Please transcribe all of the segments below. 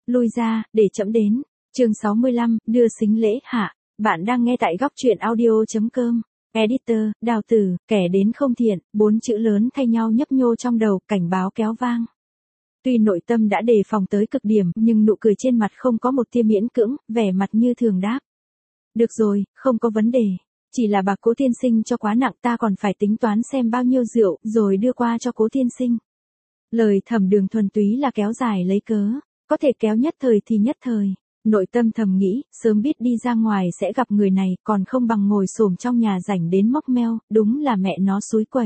lui ra, để trẫm đến. Chương 65, đưa sính lễ hạ. Bạn đang nghe tại góc truyện audio.com. Editor, Đào Tử, kẻ đến không thiện, 4 chữ lớn thay nhau nhấp nhô trong đầu, cảnh báo kéo vang. Tuy nội tâm đã đề phòng tới cực điểm, nhưng nụ cười trên mặt không có một tia miễn cưỡng, vẻ mặt như thường đáp. Được rồi, không có vấn đề. Chỉ là bà Cố tiên sinh cho quá nặng, ta còn phải tính toán xem bao nhiêu rượu, rồi đưa qua cho Cố tiên sinh. Lời Thẩm Đường thuần túy là kéo dài lấy cớ, có thể kéo nhất thời thì nhất thời. Nội tâm thầm nghĩ, sớm biết đi ra ngoài sẽ gặp người này, còn không bằng ngồi xổm trong nhà rảnh đến móc meo, đúng là mẹ nó xúi quẩy.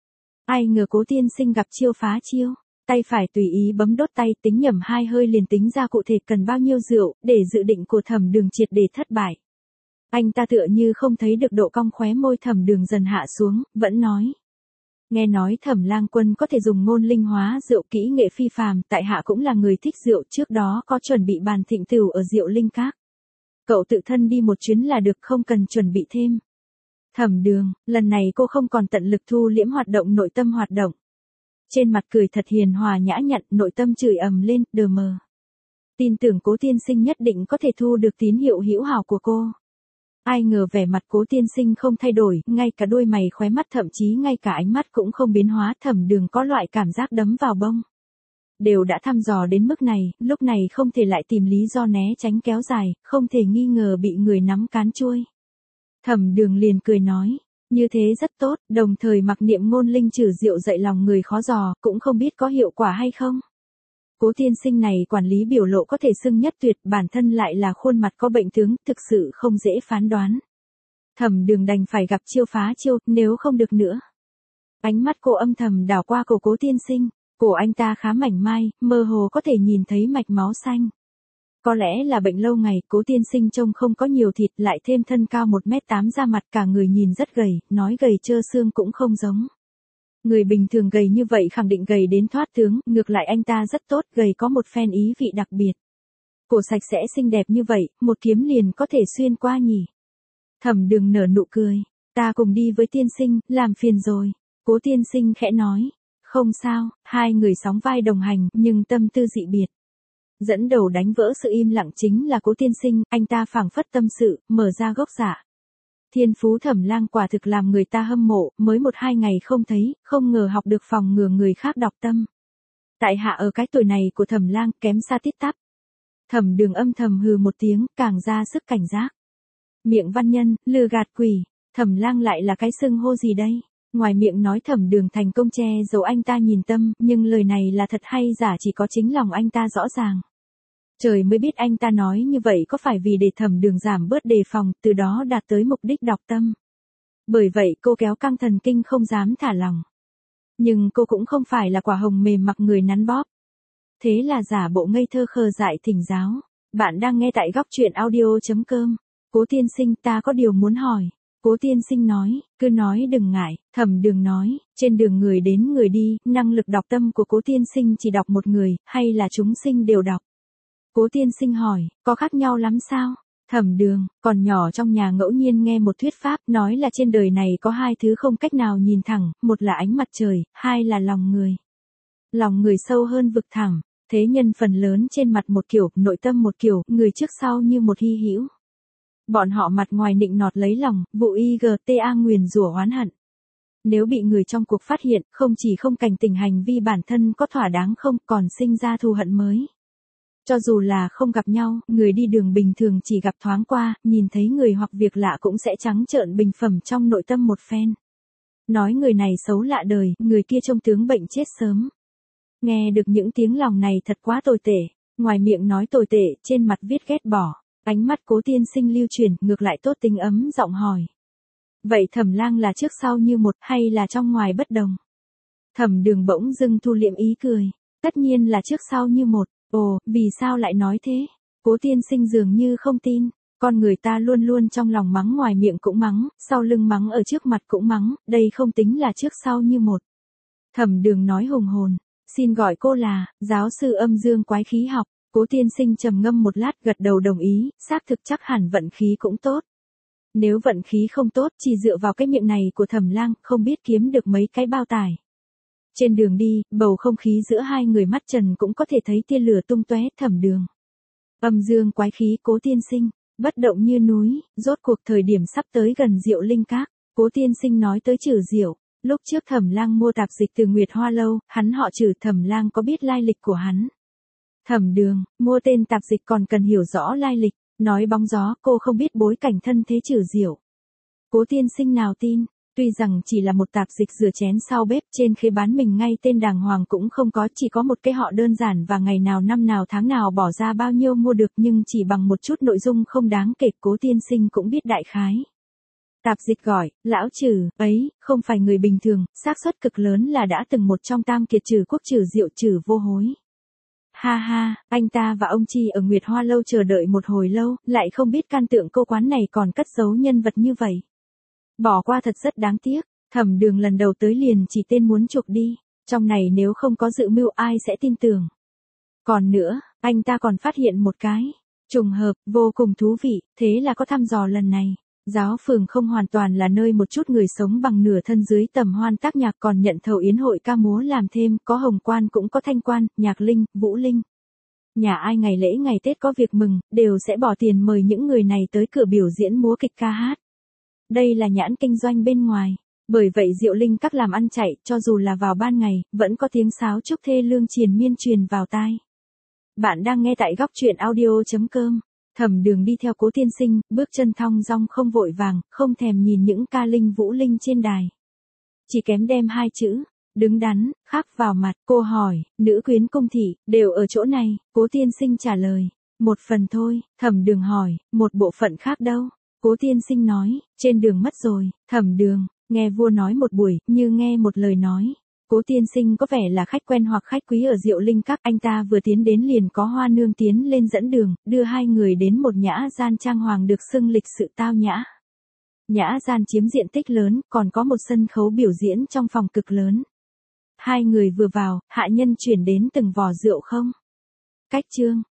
Ai ngờ Cố tiên sinh gặp chiêu phá chiêu, tay phải tùy ý bấm đốt tay, tính nhầm 2 hơi liền tính ra cụ thể cần bao nhiêu rượu, để dự định của Thẩm Đường triệt để thất bại. Anh ta tựa như không thấy được độ cong khóe môi Thẩm Đường dần hạ xuống, vẫn nói. Nghe nói Thẩm Lang Quân có thể dùng ngôn linh hóa rượu, kỹ nghệ phi phàm, tại hạ cũng là người thích rượu, trước đó có chuẩn bị bàn thịnh tửu ở Diệu Linh Các. Cậu tự thân đi một chuyến là được, không cần chuẩn bị thêm. Thẩm Đường, lần này cô không còn tận lực thu liễm hoạt động nội tâm hoạt động. Trên mặt cười thật hiền hòa nhã nhặn, nội tâm chửi ầm lên, đờ mờ. Tin tưởng Cố tiên sinh nhất định có thể thu được tín hiệu hữu hảo của cô. Ai ngờ vẻ mặt Cố tiên sinh không thay đổi, ngay cả đôi mày khóe mắt, thậm chí ngay cả ánh mắt cũng không biến hóa. Thẩm Đường có loại cảm giác đấm vào bông. Đều đã thăm dò đến mức này, lúc này không thể lại tìm lý do né tránh kéo dài, không thể nghi ngờ bị người nắm cán chuôi. Thẩm Đường liền cười nói, như thế rất tốt, đồng thời mặc niệm ngôn linh trừ rượu dậy lòng người khó dò, cũng không biết có hiệu quả hay không. Cố tiên sinh này quản lý biểu lộ có thể xưng nhất tuyệt, bản thân lại là khuôn mặt có bệnh tướng, thực sự không dễ phán đoán. Thẩm Đường đành phải gặp chiêu phá chiêu, nếu không được nữa. Ánh mắt cô âm thầm đảo qua cổ Cố tiên sinh, cổ anh ta khá mảnh mai, mơ hồ có thể nhìn thấy mạch máu xanh. Có lẽ là bệnh lâu ngày, Cố tiên sinh trông không có nhiều thịt, lại thêm thân cao 1m8, da mặt cả người nhìn rất gầy, nói gầy trơ xương cũng không giống. Người bình thường gầy như vậy khẳng định gầy đến thoát tướng, ngược lại anh ta rất tốt, gầy có một phen ý vị đặc biệt. Cổ sạch sẽ xinh đẹp như vậy, một kiếm liền có thể xuyên qua nhỉ. Thẩm Đường nở nụ cười, ta cùng đi với tiên sinh, làm phiền rồi. Cố tiên sinh khẽ nói, không sao, hai người sóng vai đồng hành, nhưng tâm tư dị biệt. Dẫn đầu đánh vỡ sự im lặng chính là Cố tiên sinh, anh ta phảng phất tâm sự, mở ra gốc dạ. Thiên phú Thẩm Lang quả thực làm người ta hâm mộ, mới 1-2 ngày không thấy, không ngờ học được phòng ngừa người khác đọc tâm. Tại hạ ở cái tuổi này của Thẩm Lang kém xa tít tắp. Thẩm Đường âm thầm hừ một tiếng, càng ra sức cảnh giác. Miệng văn nhân, lừa gạt quỷ, Thẩm Lang lại là cái xưng hô gì đây? Ngoài miệng nói Thẩm Đường thành công che giấu anh ta nhìn tâm, nhưng lời này là thật hay giả chỉ có chính lòng anh ta rõ ràng. Trời mới biết anh ta nói như vậy có phải vì để Thẩm Đường giảm bớt đề phòng, từ đó đạt tới mục đích đọc tâm. Bởi vậy cô kéo căng thần kinh không dám thả lỏng. Nhưng cô cũng không phải là quả hồng mềm mặc người nắn bóp. Thế là giả bộ ngây thơ khờ dại thỉnh giáo. Bạn đang nghe tại góc truyện audio.com. Cố tiên sinh, ta có điều muốn hỏi. Cố tiên sinh nói, cứ nói đừng ngại. Thẩm Đường nói, trên đường người đến người đi, năng lực đọc tâm của Cố tiên sinh chỉ đọc một người, hay là chúng sinh đều đọc? Cố tiên sinh hỏi, có khác nhau lắm sao? Thẩm Đường, còn nhỏ trong nhà ngẫu nhiên nghe một thuyết pháp, nói là trên đời này có 2 thứ không cách nào nhìn thẳng, một là ánh mặt trời, 2 là lòng người. Lòng người sâu hơn vực thẳm, thế nhân phần lớn trên mặt một kiểu, nội tâm một kiểu, người trước sau như một hy hữu. Bọn họ mặt ngoài nịnh nọt lấy lòng, vụ IGTA nguyền rủa oán hận. Nếu bị người trong cuộc phát hiện, không chỉ không cảnh tỉnh hành vi bản thân có thỏa đáng không, còn sinh ra thù hận mới. Cho dù là không gặp nhau, người đi đường bình thường chỉ gặp thoáng qua, nhìn thấy người hoặc việc lạ cũng sẽ trắng trợn bình phẩm trong nội tâm một phen. Nói người này xấu lạ đời, người kia trông tướng bệnh chết sớm. Nghe được những tiếng lòng này thật quá tồi tệ, ngoài miệng nói tồi tệ, trên mặt viết ghét bỏ. Ánh mắt Cố tiên sinh lưu chuyển, ngược lại tốt tính ấm giọng hỏi. Vậy Thẩm Lang là trước sau như một, hay là trong ngoài bất đồng? Thẩm Đường bỗng dưng thu liệm ý cười. Tất nhiên là trước sau như một. Ồ, vì sao lại nói thế? Cố tiên sinh dường như không tin. Con người ta luôn luôn trong lòng mắng, ngoài miệng cũng mắng, sau lưng mắng, ở trước mặt cũng mắng, đây không tính là trước sau như một. Thẩm Đường nói hùng hồn. Xin gọi cô là giáo sư âm dương quái khí học. Cố tiên sinh trầm ngâm một lát, gật đầu đồng ý, xác thực chắc hẳn vận khí cũng tốt. Nếu vận khí không tốt, chỉ dựa vào cái miệng này của Thẩm Lang, không biết kiếm được mấy cái bao tải. Trên đường đi, bầu không khí giữa hai người mắt trần cũng có thể thấy tia lửa tung tóe. Thẩm Đường, Âm dương quái khí Cố tiên sinh, bất động như núi, rốt cuộc thời điểm sắp tới gần Diệu Linh Các. Cố tiên sinh nói tới Trử Diệu, lúc trước Thẩm Lang mua tạp dịch từ Nguyệt Hoa lâu, hắn họ Trử, Thẩm Lang có biết lai lịch của hắn. Thẩm Đường, mua tên tạp dịch còn cần hiểu rõ lai lịch, nói bóng gió, cô không biết bối cảnh thân thế Trử Diệu. Cố tiên sinh nào tin, tuy rằng chỉ là một tạp dịch rửa chén sau bếp, trên khế bán mình ngay tên đàng hoàng cũng không có, chỉ có một cái họ đơn giản và ngày nào năm nào tháng nào bỏ ra bao nhiêu mua được, nhưng chỉ bằng một chút nội dung không đáng kể, Cố tiên sinh cũng biết đại khái. Tạp dịch gọi, lão Trử, ấy, không phải người bình thường, xác suất cực lớn là đã từng một trong tam kiệt Trử quốc Trử Diệu, Trử Vô Hối. Ha ha, anh ta và ông Chi ở Nguyệt Hoa lâu chờ đợi một hồi lâu, lại không biết can tượng cô quán này còn cất giấu nhân vật như vậy. Bỏ qua thật rất đáng tiếc, Thẩm Đường lần đầu tới liền chỉ tên muốn chuộc đi, trong này nếu không có dự mưu ai sẽ tin tưởng. Còn nữa, anh ta còn phát hiện một cái trùng hợp vô cùng thú vị, thế là có thăm dò lần này. Giáo phường không hoàn toàn là nơi một chút người sống bằng nửa thân dưới tầm hoan tác nhạc còn nhận thầu yến hội ca múa làm thêm, có hồng quan cũng có thanh quan, nhạc linh, vũ linh. Nhà ai ngày lễ ngày Tết có việc mừng, đều sẽ bỏ tiền mời những người này tới cửa biểu diễn múa kịch ca hát. Đây là nhãn kinh doanh bên ngoài, bởi vậy Diệu Linh Các làm ăn chạy, cho dù là vào ban ngày, vẫn có tiếng sáo trúc thê lương triền miên truyền vào tai. Bạn đang nghe tại góc truyện audio.com. Thẩm Đường đi theo Cố tiên sinh, bước chân thong dong không vội vàng, không thèm nhìn những ca linh vũ linh trên đài. Chỉ kém đem hai chữ, đứng đắn, khắc vào mặt. Cô hỏi, nữ quyến cung thị, đều ở chỗ này. Cố tiên sinh trả lời, một phần thôi. Thẩm Đường hỏi, một bộ phận khác đâu? Cố tiên sinh nói, trên đường mất rồi. Thẩm Đường, nghe vua nói một buổi, như nghe một lời nói. Cố tiên sinh có vẻ là khách quen hoặc khách quý ở Diệu Linh Các, anh ta vừa tiến đến liền có Hoa Nương tiến lên dẫn đường, đưa hai người đến một nhã gian trang hoàng được xưng lịch sự tao nhã. Nhã gian chiếm diện tích lớn, còn có một sân khấu biểu diễn trong phòng cực lớn. Hai người vừa vào, hạ nhân chuyển đến từng vò rượu không cách chương.